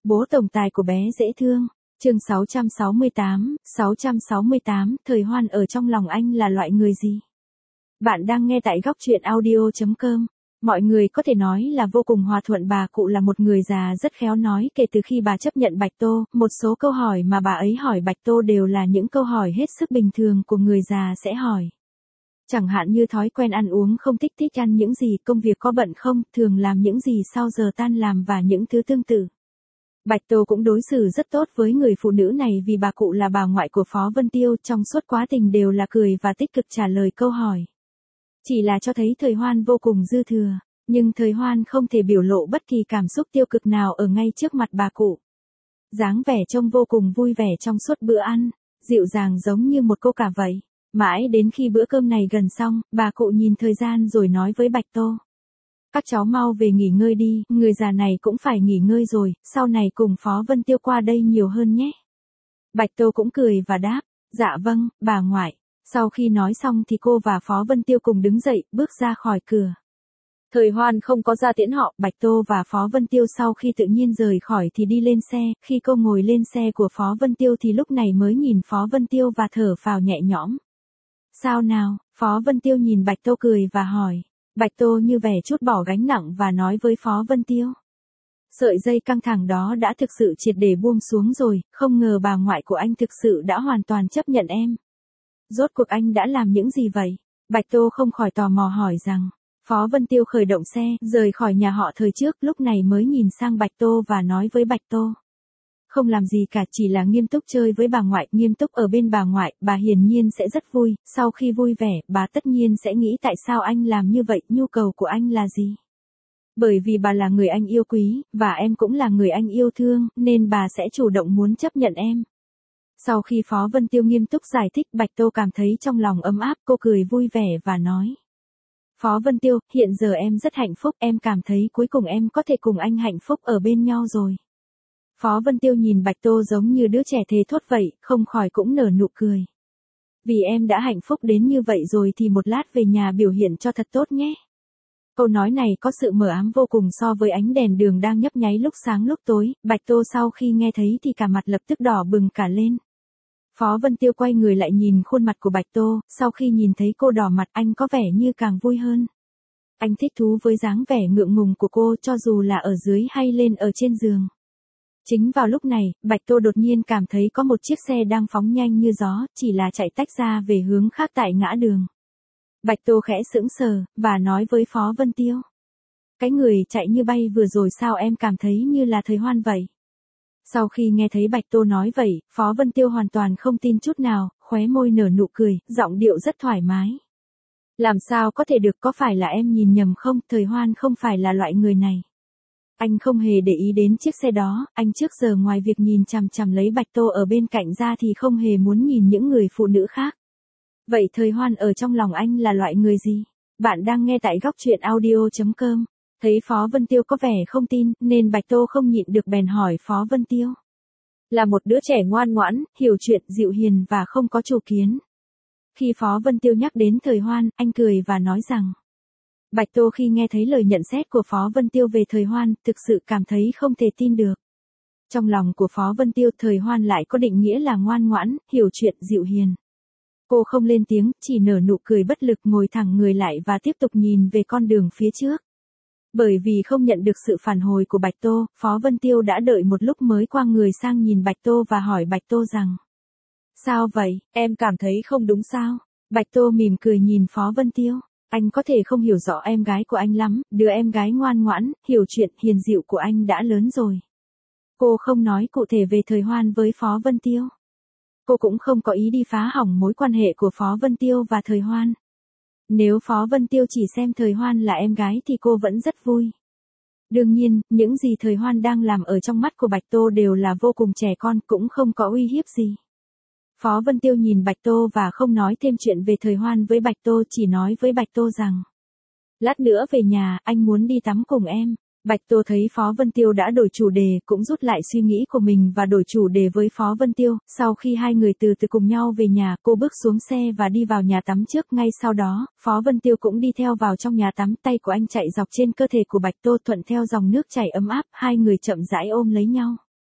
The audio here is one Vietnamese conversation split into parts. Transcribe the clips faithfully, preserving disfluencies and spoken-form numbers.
Bố tổng tài của bé dễ thương. Chương sáu trăm sáu mươi tám, sáu trăm sáu mươi tám, Thời Hoan ở trong lòng anh là loại người gì? Bạn đang nghe tại góc truyện audio chấm com. Mọi người có thể nói là vô cùng hòa thuận, bà cụ là một người già rất khéo nói. Kể từ khi bà chấp nhận Bạch Tô, một số câu hỏi mà bà ấy hỏi Bạch Tô đều là những câu hỏi hết sức bình thường của người già sẽ hỏi. Chẳng hạn như thói quen ăn uống không, thích thích ăn những gì, công việc có bận không, thường làm những gì sau giờ tan làm và những thứ tương tự. Bạch Tô cũng đối xử rất tốt với người phụ nữ này vì bà cụ là bà ngoại của Phó Vân Tiêu, trong suốt quá trình đều là cười và tích cực trả lời câu hỏi. Chỉ là cho thấy Thời Hoan vô cùng dư thừa, nhưng Thời Hoan không thể biểu lộ bất kỳ cảm xúc tiêu cực nào ở ngay trước mặt bà cụ. Dáng vẻ trông vô cùng vui vẻ trong suốt bữa ăn, dịu dàng giống như một cô cả vậy. Mãi đến khi bữa cơm này gần xong, bà cụ nhìn thời gian rồi nói với Bạch Tô. Các cháu mau về nghỉ ngơi đi, người già này cũng phải nghỉ ngơi rồi, sau này cùng Phó Vân Tiêu qua đây nhiều hơn nhé. Bạch Tô cũng cười và đáp, dạ vâng, bà ngoại. Sau khi nói xong thì cô và Phó Vân Tiêu cùng đứng dậy, bước ra khỏi cửa. Thời Hoan không có ra tiễn họ, Bạch Tô và Phó Vân Tiêu sau khi tự nhiên rời khỏi thì đi lên xe, khi cô ngồi lên xe của Phó Vân Tiêu thì lúc này mới nhìn Phó Vân Tiêu và thở phào nhẹ nhõm. Sao nào? Phó Vân Tiêu nhìn Bạch Tô cười và hỏi. Bạch Tô như vẻ chút bỏ gánh nặng và nói với Phó Vân Tiêu. Sợi dây căng thẳng đó đã thực sự triệt để buông xuống rồi, không ngờ bà ngoại của anh thực sự đã hoàn toàn chấp nhận em. Rốt cuộc anh đã làm những gì vậy? Bạch Tô không khỏi tò mò hỏi rằng. Phó Vân Tiêu khởi động xe, rời khỏi nhà họ Thời trước, lúc này mới nhìn sang Bạch Tô và nói với Bạch Tô. Không làm gì cả, chỉ là nghiêm túc chơi với bà ngoại, nghiêm túc ở bên bà ngoại, bà hiển nhiên sẽ rất vui, sau khi vui vẻ, bà tất nhiên sẽ nghĩ tại sao anh làm như vậy, nhu cầu của anh là gì. Bởi vì bà là người anh yêu quý, và em cũng là người anh yêu thương, nên bà sẽ chủ động muốn chấp nhận em. Sau khi Phó Vân Tiêu nghiêm túc giải thích, Bạch Tô cảm thấy trong lòng ấm áp, cô cười vui vẻ và nói. Phó Vân Tiêu, hiện giờ em rất hạnh phúc, em cảm thấy cuối cùng em có thể cùng anh hạnh phúc ở bên nhau rồi. Phó Vân Tiêu nhìn Bạch Tô giống như đứa trẻ thề thốt vậy, không khỏi cũng nở nụ cười. Vì em đã hạnh phúc đến như vậy rồi thì một lát về nhà biểu hiện cho thật tốt nhé. Câu nói này có sự mờ ám vô cùng so với ánh đèn đường đang nhấp nháy lúc sáng lúc tối, Bạch Tô sau khi nghe thấy thì cả mặt lập tức đỏ bừng cả lên. Phó Vân Tiêu quay người lại nhìn khuôn mặt của Bạch Tô, sau khi nhìn thấy cô đỏ mặt anh có vẻ như càng vui hơn. Anh thích thú với dáng vẻ ngượng ngùng của cô cho dù là ở dưới hay lên ở trên giường. Chính vào lúc này, Bạch Tô đột nhiên cảm thấy có một chiếc xe đang phóng nhanh như gió, chỉ là chạy tách ra về hướng khác tại ngã đường. Bạch Tô khẽ sững sờ, và nói với Phó Vân Tiêu. Cái người chạy như bay vừa rồi sao em cảm thấy như là Thời Hoan vậy? Sau khi nghe thấy Bạch Tô nói vậy, Phó Vân Tiêu hoàn toàn không tin chút nào, khóe môi nở nụ cười, giọng điệu rất thoải mái. Làm sao có thể được, có phải là em nhìn nhầm không, Thời Hoan không phải là loại người này. Anh không hề để ý đến chiếc xe đó, anh trước giờ ngoài việc nhìn chằm chằm lấy Bạch Tô ở bên cạnh ra thì không hề muốn nhìn những người phụ nữ khác. Vậy Thời Hoan ở trong lòng anh là loại người gì? Bạn đang nghe tại góc truyện audio chấm com. Thấy Phó Vân Tiêu có vẻ không tin, nên Bạch Tô không nhịn được bèn hỏi Phó Vân Tiêu. Là một đứa trẻ ngoan ngoãn, hiểu chuyện, dịu hiền và không có chủ kiến. Khi Phó Vân Tiêu nhắc đến Thời Hoan, anh cười và nói rằng. Bạch Tô khi nghe thấy lời nhận xét của Phó Vân Tiêu về Thời Hoan, thực sự cảm thấy không thể tin được. Trong lòng của Phó Vân Tiêu, Thời Hoan lại có định nghĩa là ngoan ngoãn, hiểu chuyện, dịu hiền. Cô không lên tiếng, chỉ nở nụ cười bất lực ngồi thẳng người lại và tiếp tục nhìn về con đường phía trước. Bởi vì không nhận được sự phản hồi của Bạch Tô, Phó Vân Tiêu đã đợi một lúc mới quay người sang nhìn Bạch Tô và hỏi Bạch Tô rằng. Sao vậy, em cảm thấy không đúng sao? Bạch Tô mỉm cười nhìn Phó Vân Tiêu. Anh có thể không hiểu rõ em gái của anh lắm, đứa em gái ngoan ngoãn, hiểu chuyện, hiền dịu của anh đã lớn rồi. Cô không nói cụ thể về Thời Hoan với Phó Vân Tiêu. Cô cũng không có ý đi phá hỏng mối quan hệ của Phó Vân Tiêu và Thời Hoan. Nếu Phó Vân Tiêu chỉ xem Thời Hoan là em gái thì cô vẫn rất vui. Đương nhiên, những gì Thời Hoan đang làm ở trong mắt của Bạch Tô đều là vô cùng trẻ con, cũng không có uy hiếp gì. Phó Vân Tiêu nhìn Bạch Tô và không nói thêm chuyện về Thời Hoan với Bạch Tô, chỉ nói với Bạch Tô rằng. Lát nữa về nhà, anh muốn đi tắm cùng em. Bạch Tô thấy Phó Vân Tiêu đã đổi chủ đề, cũng rút lại suy nghĩ của mình và đổi chủ đề với Phó Vân Tiêu. Sau khi hai người từ từ cùng nhau về nhà, cô bước xuống xe và đi vào nhà tắm trước. Ngay sau đó, Phó Vân Tiêu cũng đi theo vào trong nhà tắm, tay của anh chạy dọc trên cơ thể của Bạch Tô thuận theo dòng nước chảy ấm áp, hai người chậm rãi ôm lấy nhau.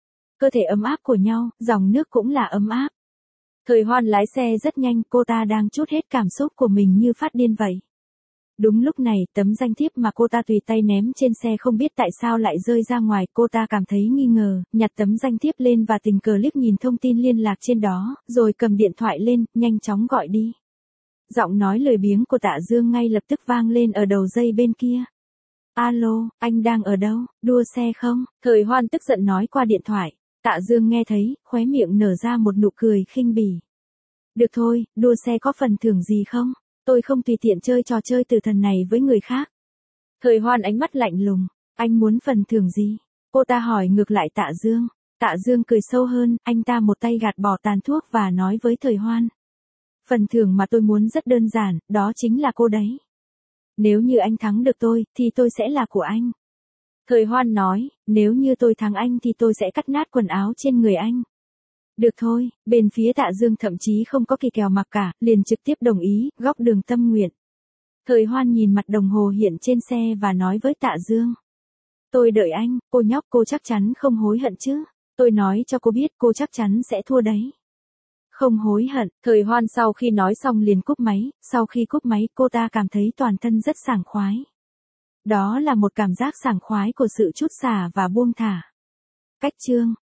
cơ thể ấm áp của nhau, dòng nước cũng là ấm áp. Thời Hoan lái xe rất nhanh, cô ta đang trút hết cảm xúc của mình như phát điên vậy. Đúng lúc này, tấm danh thiếp mà cô ta tùy tay ném trên xe không biết tại sao lại rơi ra ngoài, cô ta cảm thấy nghi ngờ, nhặt tấm danh thiếp lên và tình cờ liếc nhìn thông tin liên lạc trên đó, rồi cầm điện thoại lên, nhanh chóng gọi đi. Giọng nói lười biếng của Tạ Dương ngay lập tức vang lên ở đầu dây bên kia. Alo, anh đang ở đâu, đua xe không? Thời Hoan tức giận nói qua điện thoại. Tạ Dương nghe thấy, khóe miệng nở ra một nụ cười khinh bỉ. Được thôi, đua xe có phần thưởng gì không? Tôi không tùy tiện chơi trò chơi tử thần này với người khác. Thời Hoan ánh mắt lạnh lùng. Anh muốn phần thưởng gì? Cô ta hỏi ngược lại Tạ Dương. Tạ Dương cười sâu hơn, anh ta một tay gạt bỏ tàn thuốc và nói với Thời Hoan. Phần thưởng mà tôi muốn rất đơn giản, đó chính là cô đấy. Nếu như anh thắng được tôi, thì tôi sẽ là của anh. Thời Hoan nói, nếu như tôi thắng anh thì tôi sẽ cắt nát quần áo trên người anh. Được thôi, bên phía Tạ Dương thậm chí không có kỳ kèo mặc cả, liền trực tiếp đồng ý, góp đường tâm nguyện. Thời Hoan nhìn mặt đồng hồ hiện trên xe và nói với Tạ Dương. Tôi đợi anh, cô nhóc, cô chắc chắn không hối hận chứ. Tôi nói cho cô biết cô chắc chắn sẽ thua đấy. Không hối hận. Thời Hoan sau khi nói xong liền cúp máy, sau khi cúp máy cô ta cảm thấy toàn thân rất sảng khoái. Đó là một cảm giác sảng khoái của sự trút xả và buông thả. Cách chương